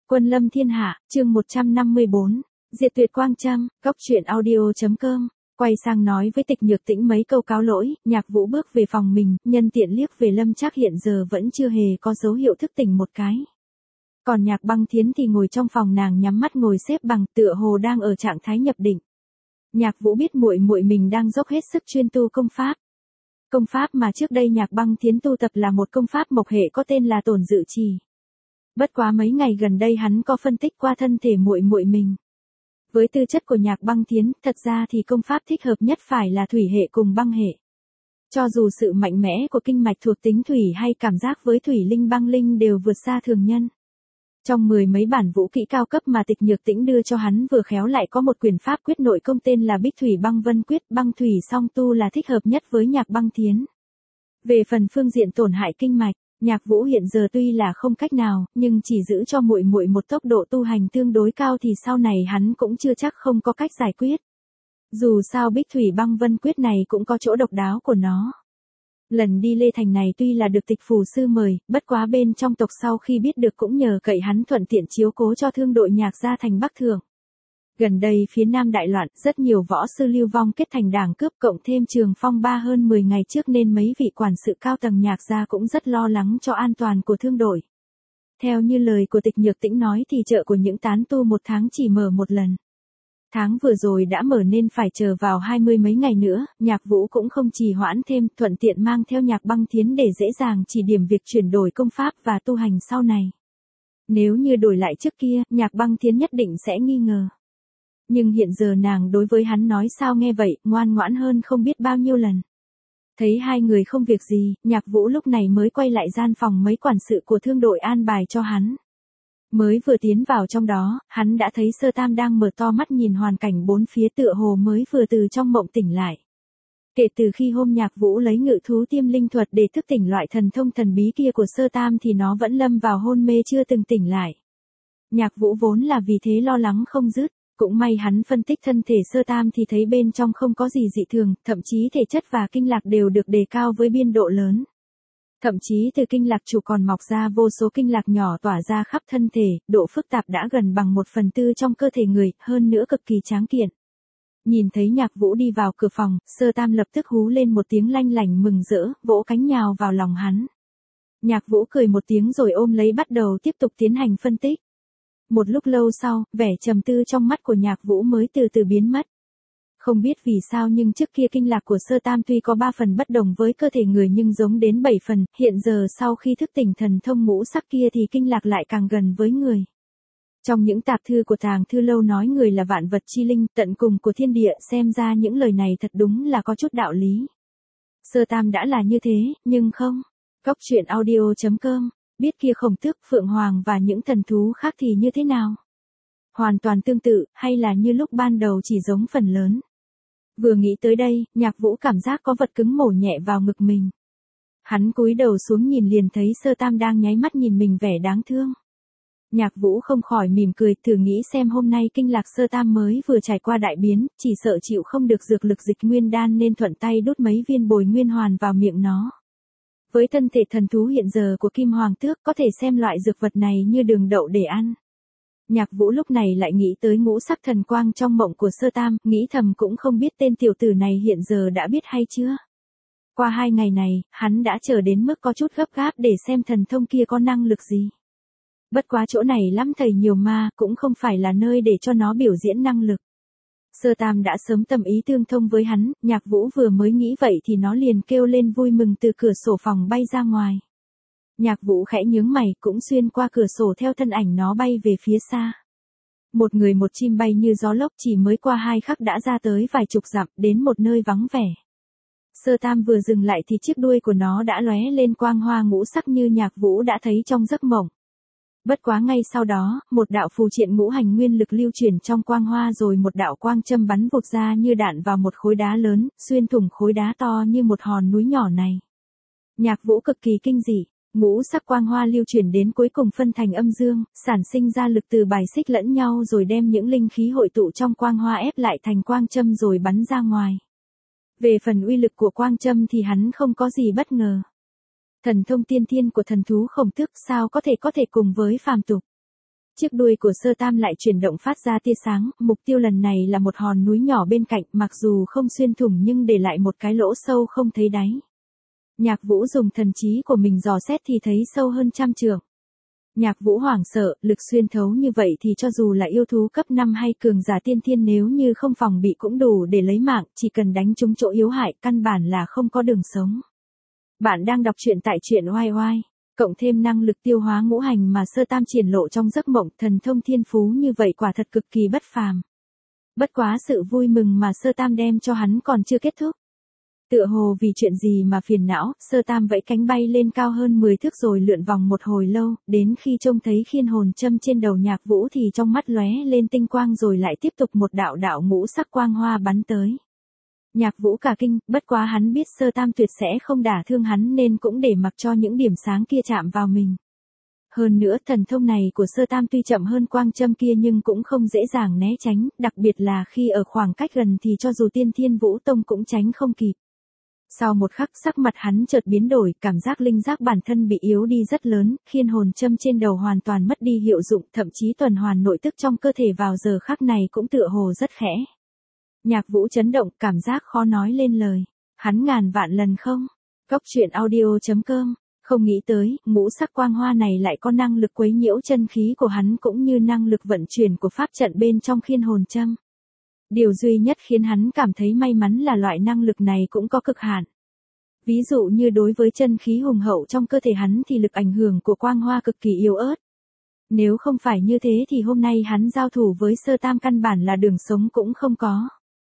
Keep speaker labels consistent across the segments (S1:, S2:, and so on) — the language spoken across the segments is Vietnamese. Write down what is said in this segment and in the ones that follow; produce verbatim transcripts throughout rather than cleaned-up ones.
S1: Quân lâm thiên hạ, chương một trăm năm mươi bốn, diệt tuyệt quang châm, góc truyện audio.com, quay sang nói với Tịch Nhược Tĩnh mấy câu cáo lỗi, Nhạc Vũ bước về phòng mình, nhân tiện liếc về Lâm Trác hiện giờ vẫn chưa hề có dấu hiệu thức tỉnh một cái. Còn Nhạc Băng Thiến thì ngồi trong phòng nàng nhắm mắt ngồi xếp bằng tựa hồ đang ở trạng thái nhập định. Nhạc Vũ biết muội muội mình đang dốc hết sức chuyên tu công pháp. Công pháp mà trước đây Nhạc Băng Thiến tu tập là một công pháp mộc hệ có tên là Tổn Dự Trì. Bất quá mấy ngày gần đây hắn có phân tích qua thân thể muội muội mình. Với tư chất của Nhạc Băng Thiến, thật ra thì công pháp thích hợp nhất phải là thủy hệ cùng băng hệ. Cho dù sự mạnh mẽ của kinh mạch thuộc tính thủy hay cảm giác với thủy linh băng linh đều vượt xa thường nhân. Trong mười mấy bản vũ kỹ cao cấp mà Tịch Nhược Tĩnh đưa cho hắn vừa khéo lại có một quyền pháp quyết nội công tên là Bích Thủy Băng Vân Quyết, băng thủy song tu là thích hợp nhất với Nhạc Băng Thiến. Về phần phương diện tổn hại kinh mạch, Nhạc Vũ hiện giờ tuy là không cách nào, nhưng chỉ giữ cho muội muội một tốc độ tu hành tương đối cao thì sau này hắn cũng chưa chắc không có cách giải quyết. Dù sao Bích Thủy Băng Vân Quyết này cũng có chỗ độc đáo của nó. Lần đi Lê Thành này tuy là được Tịch phù sư mời, bất quá bên trong tộc sau khi biết được cũng nhờ cậy hắn thuận tiện chiếu cố cho thương đội Nhạc gia thành Bắc Thượng. Gần đây phía Nam đại loạn, rất nhiều võ sư lưu vong kết thành đảng cướp cộng thêm trường phong ba hơn mười ngày trước nên mấy vị quản sự cao tầng Nhạc gia cũng rất lo lắng cho an toàn của thương đội. Theo như lời của Tịch Nhược Tĩnh nói thì chợ của những tán tu một tháng chỉ mở một lần. Tháng vừa rồi đã mở nên phải chờ vào hai mươi mấy ngày nữa, Nhạc Vũ cũng không trì hoãn thêm, thuận tiện mang theo Nhạc Băng Thiến để dễ dàng chỉ điểm việc chuyển đổi công pháp và tu hành sau này. Nếu như đổi lại trước kia, Nhạc Băng Thiến nhất định sẽ nghi ngờ. Nhưng hiện giờ nàng đối với hắn nói sao nghe vậy, ngoan ngoãn hơn không biết bao nhiêu lần. Thấy hai người không việc gì, Nhạc Vũ lúc này mới quay lại gian phòng mấy quản sự của thương đội an bài cho hắn. Mới vừa tiến vào trong đó, hắn đã thấy Sơ Tam đang mở to mắt nhìn hoàn cảnh bốn phía tựa hồ mới vừa từ trong mộng tỉnh lại. Kể từ khi hôm Nhạc Vũ lấy ngự thú tiêm linh thuật để thức tỉnh loại thần thông thần bí kia của Sơ Tam thì nó vẫn lâm vào hôn mê chưa từng tỉnh lại. Nhạc Vũ vốn là vì thế lo lắng không dứt. Cũng may hắn phân tích thân thể Sơ Tam thì thấy bên trong không có gì dị thường, thậm chí thể chất và kinh lạc đều được đề cao với biên độ lớn. Thậm chí từ kinh lạc chủ còn mọc ra vô số kinh lạc nhỏ tỏa ra khắp thân thể, độ phức tạp đã gần bằng một phần tư trong cơ thể người, hơn nữa cực kỳ tráng kiện. Nhìn thấy Nhạc Vũ đi vào cửa phòng, Sơ Tam lập tức hú lên một tiếng lanh lảnh mừng rỡ, vỗ cánh nhào vào lòng hắn. Nhạc Vũ cười một tiếng rồi ôm lấy bắt đầu tiếp tục tiến hành phân tích. Một lúc lâu sau, vẻ trầm tư trong mắt của Nhạc Vũ mới từ từ biến mất. Không biết vì sao nhưng trước kia kinh lạc của Sơ Tam tuy có ba phần bất đồng với cơ thể người nhưng giống đến bảy phần, hiện giờ sau khi thức tỉnh thần thông ngũ sắc kia thì kinh lạc lại càng gần với người. Trong những tạp thư của Tàng Thư Lâu nói người là vạn vật chi linh, tận cùng của thiên địa, xem ra những lời này thật đúng là có chút đạo lý. Sơ Tam đã là như thế, nhưng không. Góc truyện audio.com, biết kia Khổng Tước, Phượng Hoàng và những thần thú khác thì như thế nào? Hoàn toàn tương tự, hay là như lúc ban đầu chỉ giống phần lớn? Vừa nghĩ tới đây, Nhạc Vũ cảm giác có vật cứng mổ nhẹ vào ngực mình. Hắn cúi đầu xuống nhìn liền thấy Sơ Tam đang nháy mắt nhìn mình vẻ đáng thương. Nhạc Vũ không khỏi mỉm cười, thử nghĩ xem hôm nay kinh lạc Sơ Tam mới vừa trải qua đại biến, chỉ sợ chịu không được dược lực dịch nguyên đan nên thuận tay đút mấy viên bồi nguyên hoàn vào miệng nó. Với thân thể thần thú hiện giờ của Kim Hoàng Tước có thể xem loại dược vật này như đường đậu để ăn. Nhạc Vũ lúc này lại nghĩ tới ngũ sắc thần quang trong mộng của Sơ Tam, nghĩ thầm cũng không biết tên tiểu tử này hiện giờ đã biết hay chưa. Qua hai ngày này, hắn đã chờ đến mức có chút gấp gáp để xem thần thông kia có năng lực gì. Bất quá chỗ này lắm thầy nhiều ma, cũng không phải là nơi để cho nó biểu diễn năng lực. Sơ Tam đã sớm tâm ý tương thông với hắn, Nhạc Vũ vừa mới nghĩ vậy thì nó liền kêu lên vui mừng từ cửa sổ phòng bay ra ngoài. Nhạc Vũ khẽ nhướng mày, cũng xuyên qua cửa sổ theo thân ảnh nó bay về phía xa. Một người một chim bay như gió lốc chỉ mới qua hai khắc đã ra tới vài chục dặm, đến một nơi vắng vẻ. Sơ Tam vừa dừng lại thì chiếc đuôi của nó đã lóe lên quang hoa ngũ sắc như Nhạc Vũ đã thấy trong giấc mộng. Bất quá ngay sau đó, một đạo phù triện ngũ hành nguyên lực lưu chuyển trong quang hoa rồi một đạo quang châm bắn vụt ra như đạn vào một khối đá lớn, xuyên thủng khối đá to như một hòn núi nhỏ này. Nhạc Vũ cực kỳ kinh dị, ngũ sắc quang hoa lưu chuyển đến cuối cùng phân thành âm dương, sản sinh ra lực từ bài xích lẫn nhau rồi đem những linh khí hội tụ trong quang hoa ép lại thành quang châm rồi bắn ra ngoài. Về phần uy lực của quang châm thì hắn không có gì bất ngờ. Thần thông tiên thiên của thần thú Khổng Tước sao có thể có thể cùng với phàm tục. Chiếc đuôi của Sơ Tam lại chuyển động phát ra tia sáng, mục tiêu lần này là một hòn núi nhỏ bên cạnh, mặc dù không xuyên thủng nhưng để lại một cái lỗ sâu không thấy đáy. Nhạc Vũ dùng thần trí của mình dò xét thì thấy sâu hơn trăm trượng. Nhạc Vũ hoảng sợ, lực xuyên thấu như vậy thì cho dù là yêu thú cấp năm hay cường giả tiên thiên nếu như không phòng bị cũng đủ để lấy mạng, chỉ cần đánh trúng chỗ yếu hại, căn bản là không có đường sống. Bạn đang đọc truyện tại truyện oai oai, cộng thêm năng lực tiêu hóa ngũ hành mà Sơ Tam triển lộ trong giấc mộng, thần thông thiên phú như vậy quả thật cực kỳ bất phàm. Bất quá sự vui mừng mà Sơ Tam đem cho hắn còn chưa kết thúc. Tựa hồ vì chuyện gì mà phiền não, Sơ Tam vẫy cánh bay lên cao hơn mười thước rồi lượn vòng một hồi lâu, đến khi trông thấy khiên hồn châm trên đầu Nhạc Vũ thì trong mắt lóe lên tinh quang rồi lại tiếp tục một đạo đạo ngũ sắc quang hoa bắn tới. Nhạc Vũ cả kinh, bất quá hắn biết Sơ Tam tuyệt sẽ không đả thương hắn nên cũng để mặc cho những điểm sáng kia chạm vào mình. Hơn nữa thần thông này của Sơ Tam tuy chậm hơn quang châm kia nhưng cũng không dễ dàng né tránh, đặc biệt là khi ở khoảng cách gần thì cho dù Tiên Thiên Vũ Tông cũng tránh không kịp. Sau một khắc sắc mặt hắn chợt biến đổi, cảm giác linh giác bản thân bị yếu đi rất lớn, khiên hồn châm trên đầu hoàn toàn mất đi hiệu dụng, thậm chí tuần hoàn nội tức trong cơ thể vào giờ khắc này cũng tựa hồ rất khẽ. Nhạc Vũ chấn động, cảm giác khó nói lên lời. Hắn ngàn vạn lần không. Góc truyện audio chấm com, không nghĩ tới, ngũ sắc quang hoa này lại có năng lực quấy nhiễu chân khí của hắn cũng như năng lực vận chuyển của pháp trận bên trong khiên hồn châm. Điều duy nhất khiến hắn cảm thấy may mắn là loại năng lực này cũng có cực hạn. Ví dụ như đối với chân khí hùng hậu trong cơ thể hắn thì lực ảnh hưởng của quang hoa cực kỳ yếu ớt. Nếu không phải như thế thì hôm nay hắn giao thủ với Sơ Tam căn bản là đường sống cũng không có.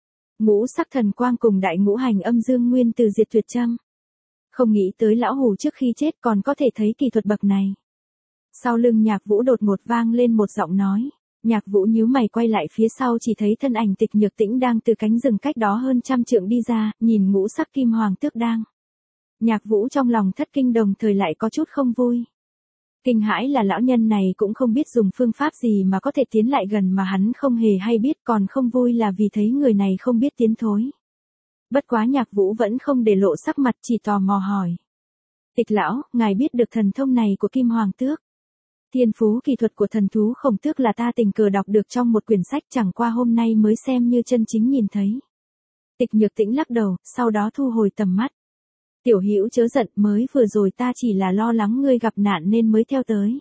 S1: Ngũ sắc thần quang cùng đại ngũ hành âm dương nguyên từ diệt tuyệt châm. Không nghĩ tới lão hủ trước khi chết còn có thể thấy kỳ thuật bậc này. Sau lưng Nhạc Vũ đột ngột vang lên một giọng nói. Nhạc Vũ nhíu mày quay lại phía sau chỉ thấy thân ảnh Tịch Nhược Tĩnh đang từ cánh rừng cách đó hơn trăm trượng đi ra, nhìn ngũ sắc kim hoàng tước đang. Nhạc Vũ trong lòng thất kinh đồng thời lại có chút không vui. Kinh hãi là lão nhân này cũng không biết dùng phương pháp gì mà có thể tiến lại gần mà hắn không hề hay biết, còn không vui là vì thấy người này không biết tiến thối. Bất quá Nhạc Vũ vẫn không để lộ sắc mặt, chỉ tò mò hỏi. Tịch lão, ngài biết được thần thông này của Kim Hoàng Tước? Thiên phú kỳ thuật của thần thú Khổng Tước là ta tình cờ đọc được trong một quyển sách, chẳng qua hôm nay mới xem như chân chính nhìn thấy. Tịch Nhược Tĩnh lắc đầu, sau đó thu hồi tầm mắt. Tiểu Hữu chớ giận, mới vừa rồi ta chỉ là lo lắng ngươi gặp nạn nên mới theo tới.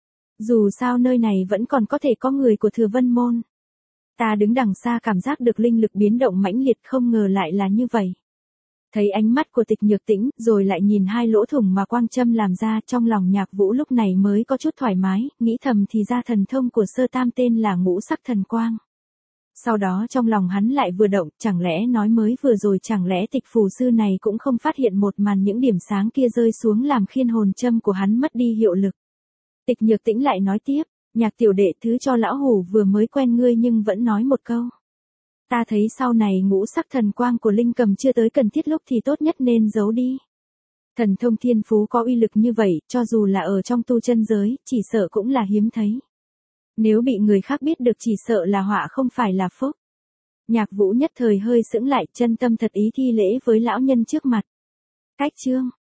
S1: Dù sao nơi này vẫn còn có thể có người của Thừa Vân Môn. Ta đứng đằng xa cảm giác được linh lực biến động mãnh liệt, không ngờ lại là như vậy. Thấy ánh mắt của Tịch Nhược Tĩnh, rồi lại nhìn hai lỗ thủng mà quang châm làm ra, trong lòng Nhạc Vũ lúc này mới có chút thoải mái, nghĩ thầm thì ra thần thông của Sơ Tam tên là ngũ sắc thần quang. Sau đó trong lòng hắn lại vừa động, chẳng lẽ nói mới vừa rồi chẳng lẽ Tịch phù sư này cũng không phát hiện một màn những điểm sáng kia rơi xuống làm khiên hồn châm của hắn mất đi hiệu lực. Tịch Nhược Tĩnh lại nói tiếp, Nhạc tiểu đệ thứ cho lão hủ vừa mới quen ngươi nhưng vẫn nói một câu. Ta thấy sau này ngũ sắc thần quang của Linh Cầm chưa tới cần thiết lúc thì tốt nhất nên giấu đi. Thần thông thiên phú có uy lực như vậy, cho dù là ở trong tu chân giới, chỉ sợ cũng là hiếm thấy. Nếu bị người khác biết được chỉ sợ là họa không phải là phúc. Nhạc Vũ nhất thời hơi sững lại, chân tâm thật ý thi lễ với lão nhân trước mặt. Cách chương